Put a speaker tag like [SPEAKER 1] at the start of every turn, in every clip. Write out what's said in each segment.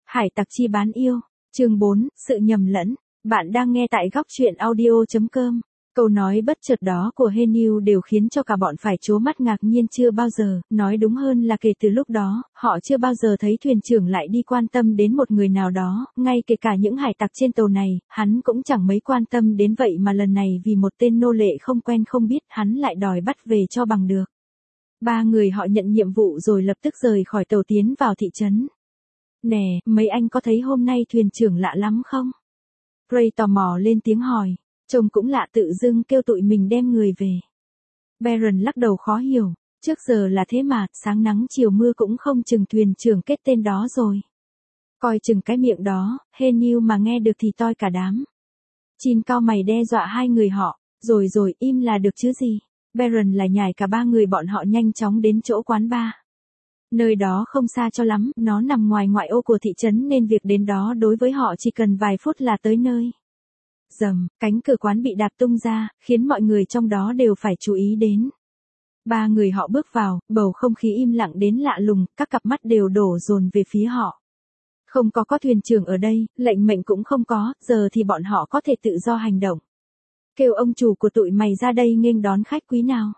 [SPEAKER 1] Hải tặc chi bán yêu. Chương 4, sự nhầm lẫn. Bạn đang nghe tại góc truyện audio.com. Câu nói bất chợt đó của Heniu đều khiến cho cả bọn phải trố mắt ngạc nhiên, chưa bao giờ, nói đúng hơn là kể từ lúc đó, họ chưa bao giờ thấy thuyền trưởng lại đi quan tâm đến một người nào đó, ngay kể cả những hải tặc trên tàu này, hắn cũng chẳng mấy quan tâm đến, vậy mà lần này vì một tên nô lệ không quen không biết, hắn lại đòi bắt về cho bằng được. Ba người họ nhận nhiệm vụ rồi lập tức rời khỏi tàu tiến vào thị trấn. Nè, mấy anh có thấy hôm nay thuyền trưởng lạ lắm không? Ray tò mò lên tiếng hỏi. Trông cũng lạ, tự dưng kêu tụi mình đem người về. Baron lắc đầu khó hiểu. Trước giờ là thế mà, sáng nắng chiều mưa cũng không chừng thuyền trưởng kết tên đó rồi. Coi chừng cái miệng đó, Heniu mà nghe được thì toi cả đám. Chin cao mày đe dọa hai người họ. Rồi im là được chứ gì. Baron lại nhảy cả ba người bọn họ nhanh chóng đến chỗ quán bar. Nơi đó không xa cho lắm, nó nằm ngoài ngoại ô của thị trấn nên việc đến đó đối với họ chỉ cần vài phút là tới nơi. Rầm, cánh cửa quán bị đạp tung ra, khiến mọi người trong đó đều phải chú ý đến. Ba người họ bước vào, bầu không khí im lặng đến lạ lùng, các cặp mắt đều đổ dồn về phía họ. Không có thuyền trưởng ở đây, lệnh mệnh cũng không có, giờ thì bọn họ có thể tự do hành động. Kêu ông chủ của tụi mày ra đây nghênh đón khách quý nào.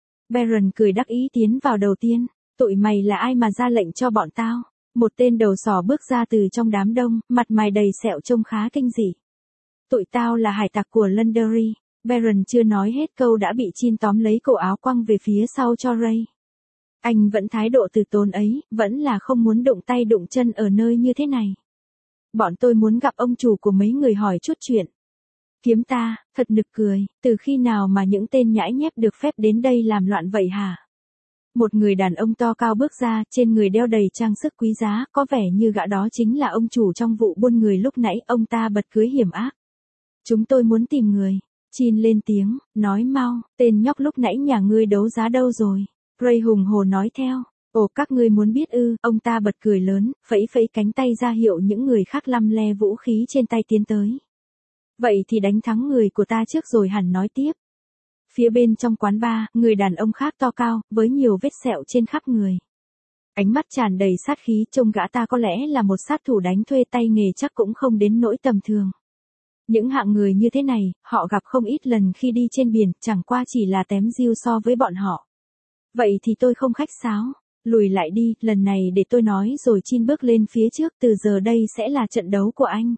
[SPEAKER 1] Baron cười đắc ý tiến vào đầu tiên. Tụi mày là ai mà ra lệnh cho bọn tao? Một tên đầu sỏ bước ra từ trong đám đông, mặt mày đầy sẹo trông khá kinh dị. Tụi tao là hải tặc của Londonderry. Baron chưa nói hết câu đã bị Chin tóm lấy cổ áo quăng về phía sau cho Ray. Anh vẫn thái độ từ tốn ấy, vẫn là không muốn đụng tay đụng chân ở nơi như thế này. Bọn tôi muốn gặp ông chủ của mấy người hỏi chút chuyện. Kiếm ta, thật nực cười, từ khi nào mà những tên nhãi nhép được phép đến đây làm loạn vậy hả? Một người đàn ông to cao bước ra, trên người đeo đầy trang sức quý giá, có vẻ như gã đó chính là ông chủ trong vụ buôn người lúc nãy, ông ta bật cười hiểm ác. Chúng tôi muốn tìm người. Chin lên tiếng, nói mau, tên nhóc lúc nãy nhà ngươi đấu giá đâu rồi? Ray hùng hồ nói theo. Ồ, các ngươi muốn biết ư? Ông ta bật cười lớn, phẩy cánh tay ra hiệu những người khác lăm le vũ khí trên tay tiến tới. Vậy thì đánh thắng người của ta trước rồi hẳn nói tiếp. Phía bên trong quán bar, người đàn ông khác to cao, với nhiều vết sẹo trên khắp người. Ánh mắt tràn đầy sát khí, trông gã ta có lẽ là một sát thủ đánh thuê, tay nghề chắc cũng không đến nỗi tầm thường. Những hạng người như thế này, họ gặp không ít lần khi đi trên biển, chẳng qua chỉ là tém diêu so với bọn họ. Vậy thì tôi không khách sáo, lùi lại đi, lần này để tôi nói rồi. Chin bước lên phía trước, từ giờ đây sẽ là trận đấu của anh.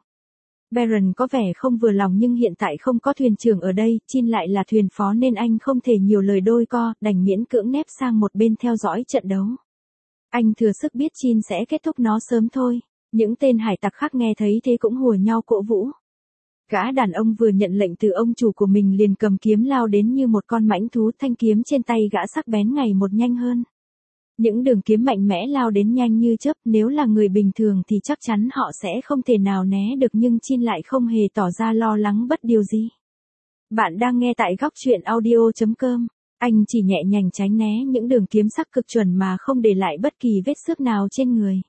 [SPEAKER 1] Baron có vẻ không vừa lòng nhưng hiện tại không có thuyền trưởng ở đây, Chin lại là thuyền phó nên anh không thể nhiều lời đôi co, đành miễn cưỡng nép sang một bên theo dõi trận đấu. Anh thừa sức biết Chin sẽ kết thúc nó sớm thôi. Những tên hải tặc khác nghe thấy thế cũng hùa nhau cổ vũ. Gã đàn ông vừa nhận lệnh từ ông chủ của mình liền cầm kiếm lao đến như một con mãnh thú, thanh kiếm trên tay gã sắc bén ngày một nhanh hơn. Những đường kiếm mạnh mẽ lao đến nhanh như chớp, nếu là người bình thường thì chắc chắn họ sẽ không thể nào né được, nhưng Chin lại không hề tỏ ra lo lắng bất điều gì. Bạn đang nghe tại góc truyện audio.com. Anh chỉ nhẹ nhàng tránh né những đường kiếm sắc cực chuẩn mà không để lại bất kỳ vết xước nào trên người.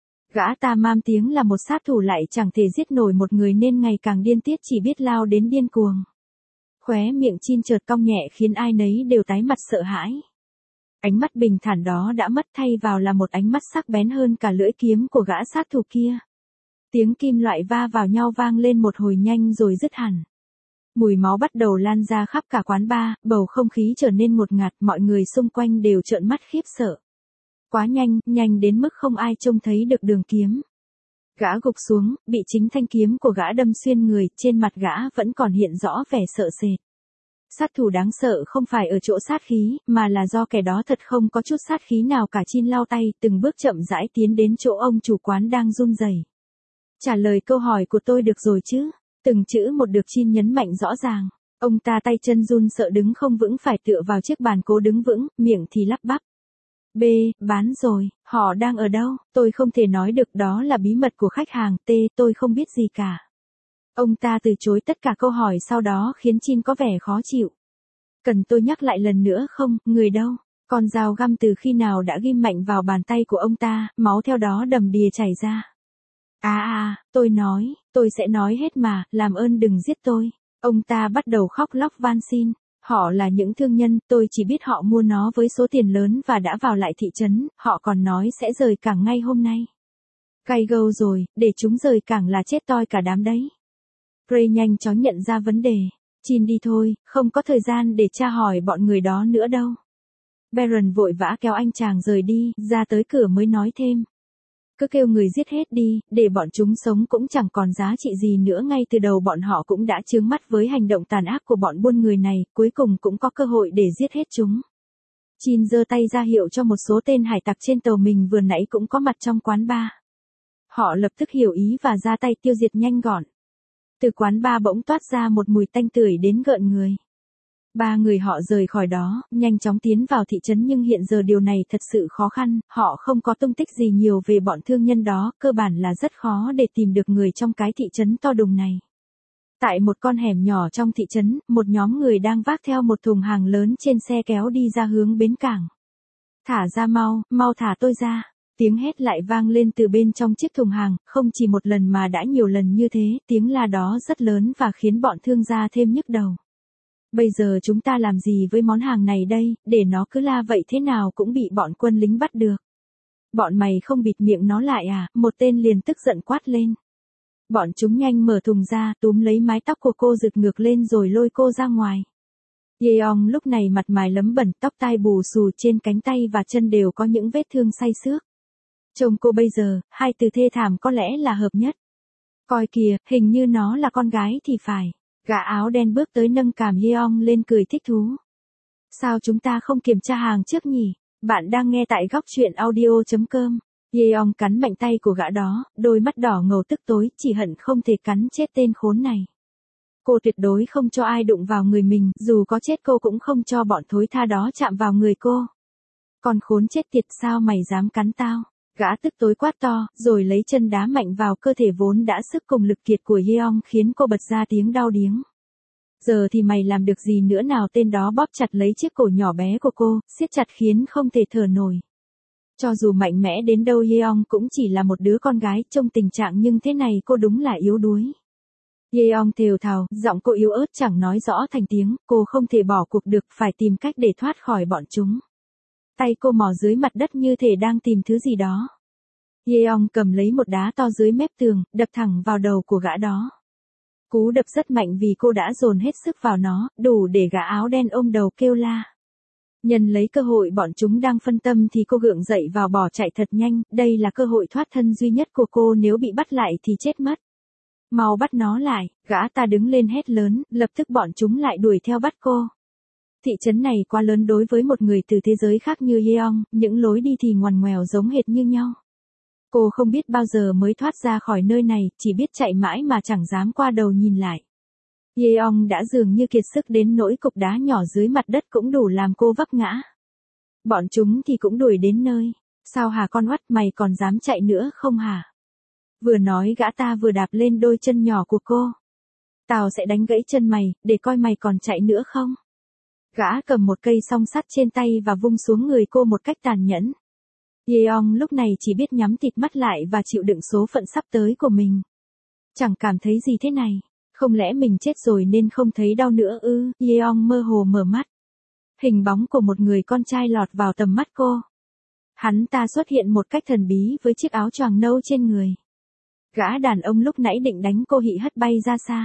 [SPEAKER 1] Gã ta mang tiếng là một sát thủ lại chẳng thể giết nổi một người nên ngày càng điên tiết, chỉ biết lao đến điên cuồng. Khóe miệng Chin chợt cong nhẹ khiến ai nấy đều tái mặt sợ hãi. Ánh mắt bình thản đó đã mất, thay vào là một ánh mắt sắc bén hơn cả lưỡi kiếm của gã sát thủ kia. Tiếng kim loại va vào nhau vang lên một hồi nhanh rồi dứt hẳn. Mùi máu bắt đầu lan ra khắp cả quán bar, bầu không khí trở nên ngột ngạt, mọi người xung quanh đều trợn mắt khiếp sợ. Quá nhanh đến mức không ai trông thấy được đường kiếm. Gã gục xuống, bị chính thanh kiếm của gã đâm xuyên người, trên mặt gã vẫn còn hiện rõ vẻ sợ sệt. Sát thủ đáng sợ không phải ở chỗ sát khí, mà là do kẻ đó thật không có chút sát khí nào cả. Chin lau tay, từng bước chậm rãi tiến đến chỗ ông chủ quán đang run rẩy. Trả lời câu hỏi của tôi được rồi chứ? Từng chữ một được Chin nhấn mạnh rõ ràng. Ông ta tay chân run sợ đứng không vững, phải tựa vào chiếc bàn cố đứng vững, miệng thì lắp bắp. B, bán rồi, họ đang ở đâu? Tôi không thể nói được, đó là bí mật của khách hàng. T, tôi không biết gì cả. Ông ta từ chối tất cả câu hỏi sau đó khiến Chin có vẻ khó chịu. Cần tôi nhắc lại lần nữa không? Người đâu? Con dao găm từ khi nào đã ghim mạnh vào bàn tay của ông ta, máu theo đó đầm đìa chảy ra. Tôi nói, tôi sẽ nói hết mà, làm ơn đừng giết tôi. Ông ta bắt đầu khóc lóc van xin. Họ là những thương nhân, tôi chỉ biết họ mua nó với số tiền lớn và đã vào lại thị trấn, họ còn nói sẽ rời cảng ngay hôm nay. Cay gâu rồi, để chúng rời cảng là chết toi cả đám đấy. Gray nhanh chóng nhận ra vấn đề. Chin đi thôi, không có thời gian để tra hỏi bọn người đó nữa đâu. Baron vội vã kéo anh chàng rời đi, ra tới cửa mới nói thêm. Cứ kêu người giết hết đi, để bọn chúng sống cũng chẳng còn giá trị gì nữa. Ngay từ đầu bọn họ cũng đã chướng mắt với hành động tàn ác của bọn buôn người này, cuối cùng cũng có cơ hội để giết hết chúng. Chin giơ tay ra hiệu cho một số tên hải tặc trên tàu mình vừa nãy cũng có mặt trong quán bar. Họ lập tức hiểu ý và ra tay tiêu diệt nhanh gọn. Từ quán bar bỗng toát ra một mùi tanh tưởi đến gợn người. 3 người họ rời khỏi đó, nhanh chóng tiến vào thị trấn, nhưng hiện giờ điều này thật sự khó khăn, họ không có tung tích gì nhiều về bọn thương nhân đó, cơ bản là rất khó để tìm được người trong cái thị trấn to đùng này. Tại một con hẻm nhỏ trong thị trấn, một nhóm người đang vác theo một thùng hàng lớn trên xe kéo đi ra hướng bến cảng. Thả ra mau, mau thả tôi ra. Tiếng hét lại vang lên từ bên trong chiếc thùng hàng, không chỉ một lần mà đã nhiều lần như thế, tiếng la đó rất lớn và khiến bọn thương gia thêm nhức đầu. Bây giờ chúng ta làm gì với món hàng này đây, để nó cứ la vậy thế nào cũng bị bọn quân lính bắt được. Bọn mày không bịt miệng nó lại à, một tên liền tức giận quát lên. Bọn chúng nhanh mở thùng ra, túm lấy mái tóc của cô giật ngược lên rồi lôi cô ra ngoài. Yeong lúc này mặt mày lấm bẩn, tóc tai bù xù, trên cánh tay và chân đều có những vết thương say xước. Trông cô bây giờ, hai từ thê thảm có lẽ là hợp nhất. Coi kìa, hình như nó là con gái thì phải. Gã áo đen bước tới nâng cằm Yeong lên cười thích thú. Sao chúng ta không kiểm tra hàng trước nhỉ? Bạn đang nghe tại góc truyện audio.com. Yeong cắn mạnh tay của gã đó, đôi mắt đỏ ngầu tức tối, chỉ hận không thể cắn chết tên khốn này. Cô tuyệt đối không cho ai đụng vào người mình, dù có chết cô cũng không cho bọn thối tha đó chạm vào người cô. Còn khốn chết tiệt, sao mày dám cắn tao? Gã tức tối quát to, rồi lấy chân đá mạnh vào cơ thể vốn đã sức cùng lực kiệt của Yeong, khiến cô bật ra tiếng đau điếng. Giờ thì mày làm được gì nữa nào? Tên đó bóp chặt lấy chiếc cổ nhỏ bé của cô, siết chặt khiến không thể thở nổi. Cho dù mạnh mẽ đến đâu Yeong cũng chỉ là một đứa con gái, trong tình trạng nhưng thế này cô đúng là yếu đuối. Yeong thều thào, giọng cô yếu ớt chẳng nói rõ thành tiếng, cô không thể bỏ cuộc được, phải tìm cách để thoát khỏi bọn chúng. Tay cô mò dưới mặt đất như thể đang tìm thứ gì đó. Yeong cầm lấy một đá to dưới mép tường, đập thẳng vào đầu của gã đó. Cú đập rất mạnh vì cô đã dồn hết sức vào nó, đủ để gã áo đen ôm đầu kêu la. Nhân lấy cơ hội bọn chúng đang phân tâm thì cô gượng dậy vào bỏ chạy thật nhanh, đây là cơ hội thoát thân duy nhất của cô, nếu bị bắt lại thì chết mất. Mau bắt nó lại, gã ta đứng lên hét lớn, lập tức bọn chúng lại đuổi theo bắt cô. Thị trấn này quá lớn đối với một người từ thế giới khác như Yeong, những lối đi thì ngoằn ngoèo giống hệt như nhau. Cô không biết bao giờ mới thoát ra khỏi nơi này, chỉ biết chạy mãi mà chẳng dám qua đầu nhìn lại. Yeong đã dường như kiệt sức đến nỗi cục đá nhỏ dưới mặt đất cũng đủ làm cô vấp ngã. Bọn chúng thì cũng đuổi đến nơi. Sao hả con oắt, mày còn dám chạy nữa không hả? Vừa nói gã ta vừa đạp lên đôi chân nhỏ của cô. Tao sẽ đánh gãy chân mày, để coi mày còn chạy nữa không? Gã cầm một cây song sắt trên tay và vung xuống người cô một cách tàn nhẫn. Yeong lúc này chỉ biết nhắm thịt mắt lại và chịu đựng số phận sắp tới của mình. Chẳng cảm thấy gì thế này. Không lẽ mình chết rồi nên không thấy đau nữa ư? Yeong mơ hồ mở mắt. Hình bóng của một người con trai lọt vào tầm mắt cô. Hắn ta xuất hiện một cách thần bí với chiếc áo choàng nâu trên người. Gã đàn ông lúc nãy định đánh cô hị hất bay ra xa.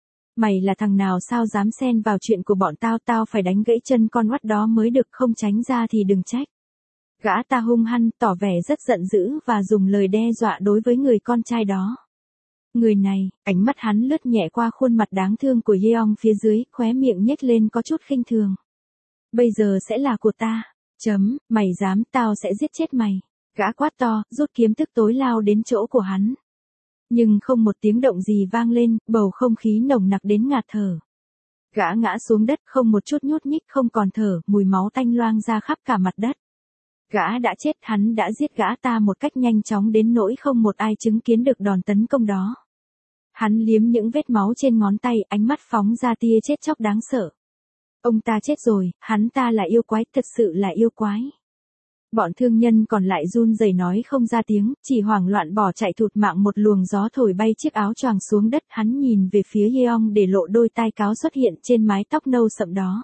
[SPEAKER 1] Mày là thằng nào sao dám xen vào chuyện của bọn tao, tao phải đánh gãy chân con oắt đó mới được, không tránh ra thì đừng trách. Gã ta hung hăng, tỏ vẻ rất giận dữ và dùng lời đe dọa đối với người con trai đó. Người này, ánh mắt hắn lướt nhẹ qua khuôn mặt đáng thương của Yeong phía dưới, khóe miệng nhếch lên có chút khinh thường. Bây giờ sẽ là của ta. Mày dám, tao sẽ giết chết mày. Gã quát to, rút kiếm tức tối lao đến chỗ của hắn. Nhưng không một tiếng động gì vang lên, bầu không khí nồng nặc đến ngạt thở. Gã ngã xuống đất, không một chút nhúc nhích, không còn thở, mùi máu tanh loang ra khắp cả mặt đất. Gã đã chết, hắn đã giết gã ta một cách nhanh chóng đến nỗi không một ai chứng kiến được đòn tấn công đó. Hắn liếm những vết máu trên ngón tay, ánh mắt phóng ra tia chết chóc đáng sợ. Ông ta chết rồi, hắn ta là yêu quái, thật sự là yêu quái. Bọn thương nhân còn lại run rẩy nói không ra tiếng, chỉ hoảng loạn bỏ chạy thụt mạng. Một luồng gió thổi bay chiếc áo choàng xuống đất, hắn nhìn về phía Yeong để lộ đôi tai cáo xuất hiện trên mái tóc nâu sậm đó.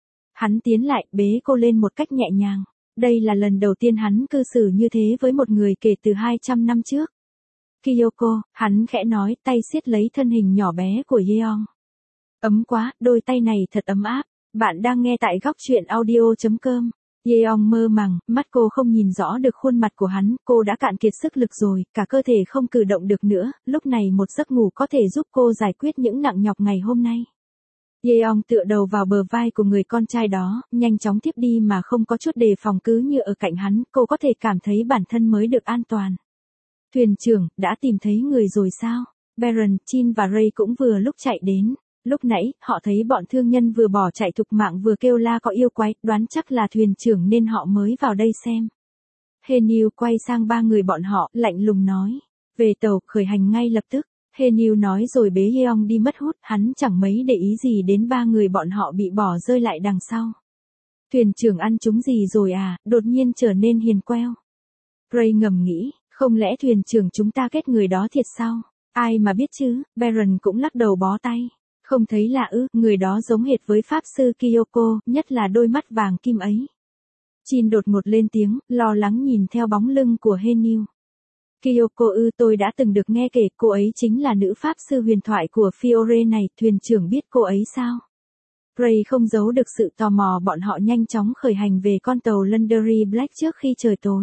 [SPEAKER 1] Hắn tiến lại, bế cô lên một cách nhẹ nhàng. Đây là lần đầu tiên hắn cư xử như thế với một người kể từ 200 năm trước. Kyoko, hắn khẽ nói, tay siết lấy thân hình nhỏ bé của Yeong. Ấm quá, đôi tay này thật ấm áp. Bạn đang nghe tại góc chuyện audio.com. Yeong mơ màng, mắt cô không nhìn rõ được khuôn mặt của hắn, cô đã cạn kiệt sức lực rồi, cả cơ thể không cử động được nữa, lúc này một giấc ngủ có thể giúp cô giải quyết những nặng nhọc ngày hôm nay. Yeong tựa đầu vào bờ vai của người con trai đó, nhanh chóng tiếp đi mà không có chút đề phòng, cứ như ở cạnh hắn, cô có thể cảm thấy bản thân mới được an toàn. Thuyền trưởng, đã tìm thấy người rồi sao? Baron, Chin và Ray cũng vừa lúc chạy đến. Lúc nãy, họ thấy bọn thương nhân vừa bỏ chạy thục mạng vừa kêu la có yêu quái, đoán chắc là thuyền trưởng nên họ mới vào đây xem. Heniu quay sang ba người bọn họ, lạnh lùng nói. Về tàu, khởi hành ngay lập tức. Heniu nói rồi bế Yeong đi mất hút, hắn chẳng mấy để ý gì đến ba người bọn họ bị bỏ rơi lại đằng sau. Thuyền trưởng ăn trúng gì rồi à, đột nhiên trở nên hiền queo. Ray ngầm nghĩ, không lẽ thuyền trưởng chúng ta kết người đó thiệt sao? Ai mà biết chứ, Baron cũng lắc đầu bó tay. Không thấy lạ ư, người đó giống hệt với pháp sư Kyoko, nhất là đôi mắt vàng kim ấy. Chin đột ngột lên tiếng, lo lắng nhìn theo bóng lưng của Heniu. Kyoko ư, tôi đã từng được nghe kể, cô ấy chính là nữ pháp sư huyền thoại của Fiore này, thuyền trưởng biết cô ấy sao? Ray không giấu được sự tò mò, bọn họ nhanh chóng khởi hành về con tàu Londonderry Black trước khi trời tối.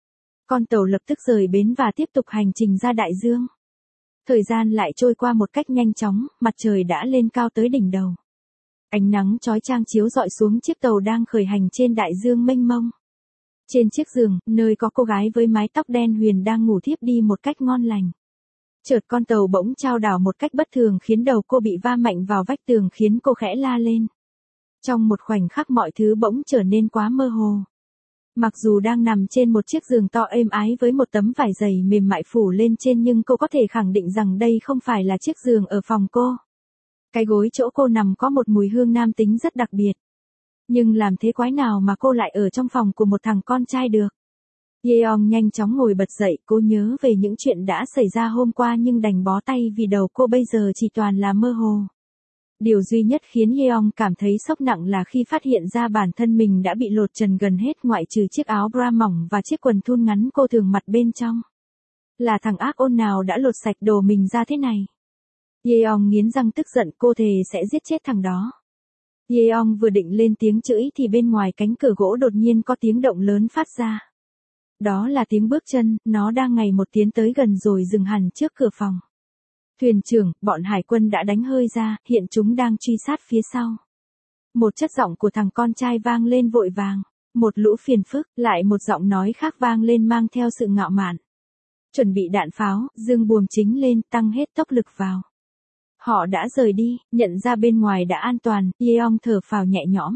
[SPEAKER 1] Con tàu lập tức rời bến và tiếp tục hành trình ra đại dương. Thời gian lại trôi qua một cách nhanh chóng, mặt trời đã lên cao tới đỉnh đầu. Ánh nắng chói chang chiếu rọi xuống chiếc tàu đang khởi hành trên đại dương mênh mông. Trên chiếc giường, nơi có cô gái với mái tóc đen huyền đang ngủ thiếp đi một cách ngon lành. Chợt con tàu bỗng chao đảo một cách bất thường khiến đầu cô bị va mạnh vào vách tường khiến cô khẽ la lên. Trong một khoảnh khắc mọi thứ bỗng trở nên quá mơ hồ. Mặc dù đang nằm trên một chiếc giường to êm ái với một tấm vải dày mềm mại phủ lên trên nhưng cô có thể khẳng định rằng đây không phải là chiếc giường ở phòng cô. Cái gối chỗ cô nằm có một mùi hương nam tính rất đặc biệt. Nhưng làm thế quái nào mà cô lại ở trong phòng của một thằng con trai được? Yeong nhanh chóng ngồi bật dậy, cô nhớ về những chuyện đã xảy ra hôm qua nhưng đành bó tay vì đầu cô bây giờ chỉ toàn là mơ hồ. Điều duy nhất khiến Yeong cảm thấy sốc nặng là khi phát hiện ra bản thân mình đã bị lột trần gần hết ngoại trừ chiếc áo bra mỏng và chiếc quần thun ngắn cô thường mặc bên trong. Là thằng ác ôn nào đã lột sạch đồ mình ra thế này? Yeong nghiến răng tức giận, cô thề sẽ giết chết thằng đó. Yeong vừa định lên tiếng chửi thì bên ngoài cánh cửa gỗ đột nhiên có tiếng động lớn phát ra. Đó là tiếng bước chân, nó đang ngày một tiến tới gần rồi dừng hẳn trước cửa phòng. Thuyền trưởng, bọn hải quân đã đánh hơi ra, hiện chúng đang truy sát phía sau. Một chất giọng của thằng con trai vang lên vội vàng. Một lũ phiền phức, lại một giọng nói khác vang lên mang theo sự ngạo mạn. Chuẩn bị đạn pháo, dương buồm chính lên, tăng hết tốc lực vào. Họ đã rời đi, nhận ra bên ngoài đã an toàn, Yeong thở phào nhẹ nhõm.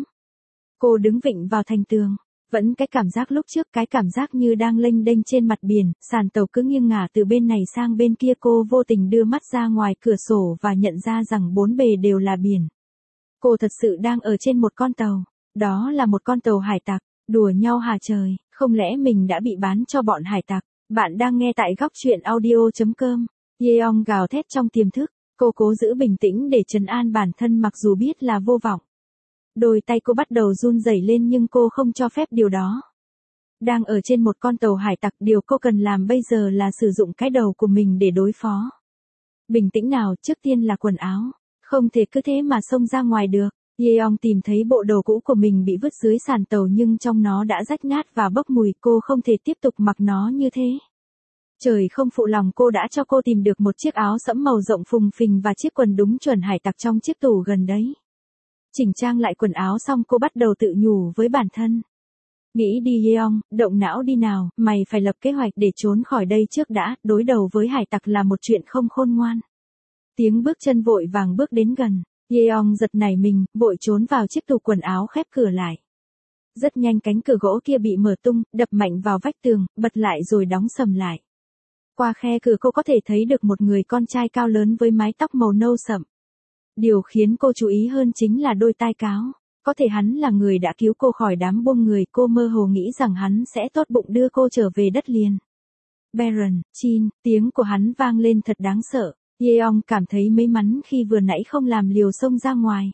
[SPEAKER 1] Cô đứng vịn vào thành tường. Vẫn cái cảm giác lúc trước, cái cảm giác như đang lênh đênh trên mặt biển, sàn tàu cứ nghiêng ngả từ bên này sang bên kia, cô vô tình đưa mắt ra ngoài cửa sổ và nhận ra rằng bốn bề đều là biển. Cô thật sự đang ở trên một con tàu, đó là một con tàu hải tặc, đùa nhau hả trời, không lẽ mình đã bị bán cho bọn hải tặc? Bạn đang nghe tại góc chuyện audio.com. Yeong gào thét trong tiềm thức, cô cố giữ bình tĩnh để trấn an bản thân mặc dù biết là vô vọng. Đôi tay cô bắt đầu run rẩy lên nhưng cô không cho phép điều đó. Đang ở trên một con tàu hải tặc, điều cô cần làm bây giờ là sử dụng cái đầu của mình để đối phó. Bình tĩnh nào, trước tiên là quần áo. Không thể cứ thế mà xông ra ngoài được. Yeong tìm thấy bộ đồ cũ của mình bị vứt dưới sàn tàu nhưng trong nó đã rách nát và bốc mùi, cô không thể tiếp tục mặc nó như thế. Trời không phụ lòng cô đã cho cô tìm được một chiếc áo sẫm màu rộng phùng phình và chiếc quần đúng chuẩn hải tặc trong chiếc tủ gần đấy. Chỉnh trang lại quần áo xong cô bắt đầu tự nhủ với bản thân. Nghĩ đi Yeong, động não đi nào, mày phải lập kế hoạch để trốn khỏi đây trước đã, đối đầu với hải tặc là một chuyện không khôn ngoan. Tiếng bước chân vội vàng bước đến gần, Yeong giật nảy mình, vội trốn vào chiếc tủ quần áo khép cửa lại. Rất nhanh cánh cửa gỗ kia bị mở tung, đập mạnh vào vách tường, bật lại rồi đóng sầm lại. Qua khe cửa cô có thể thấy được một người con trai cao lớn với mái tóc màu nâu sậm. Điều khiến cô chú ý hơn chính là đôi tai cáo. Có thể hắn là người đã cứu cô khỏi đám buông người, cô mơ hồ nghĩ rằng hắn sẽ tốt bụng đưa cô trở về đất liền. Baron, Chin, tiếng của hắn vang lên thật đáng sợ. Yeong cảm thấy may mắn khi vừa nãy không làm liều xông ra ngoài.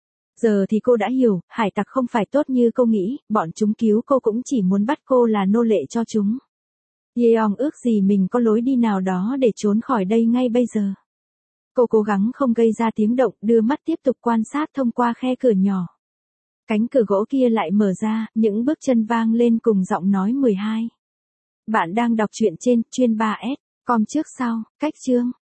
[SPEAKER 1] Giờ thì cô đã hiểu, hải tặc không phải tốt như cô nghĩ, bọn chúng cứu cô cũng chỉ muốn bắt cô là nô lệ cho chúng. Yeong ước gì mình có lối đi nào đó để trốn khỏi đây ngay bây giờ. Cô cố gắng không gây ra tiếng động, đưa mắt tiếp tục quan sát thông qua khe cửa nhỏ. Cánh cửa gỗ kia lại mở ra, những bước chân vang lên cùng giọng nói 12. Bạn đang đọc truyện trên chuyên 3S, com trước sau, cách chương.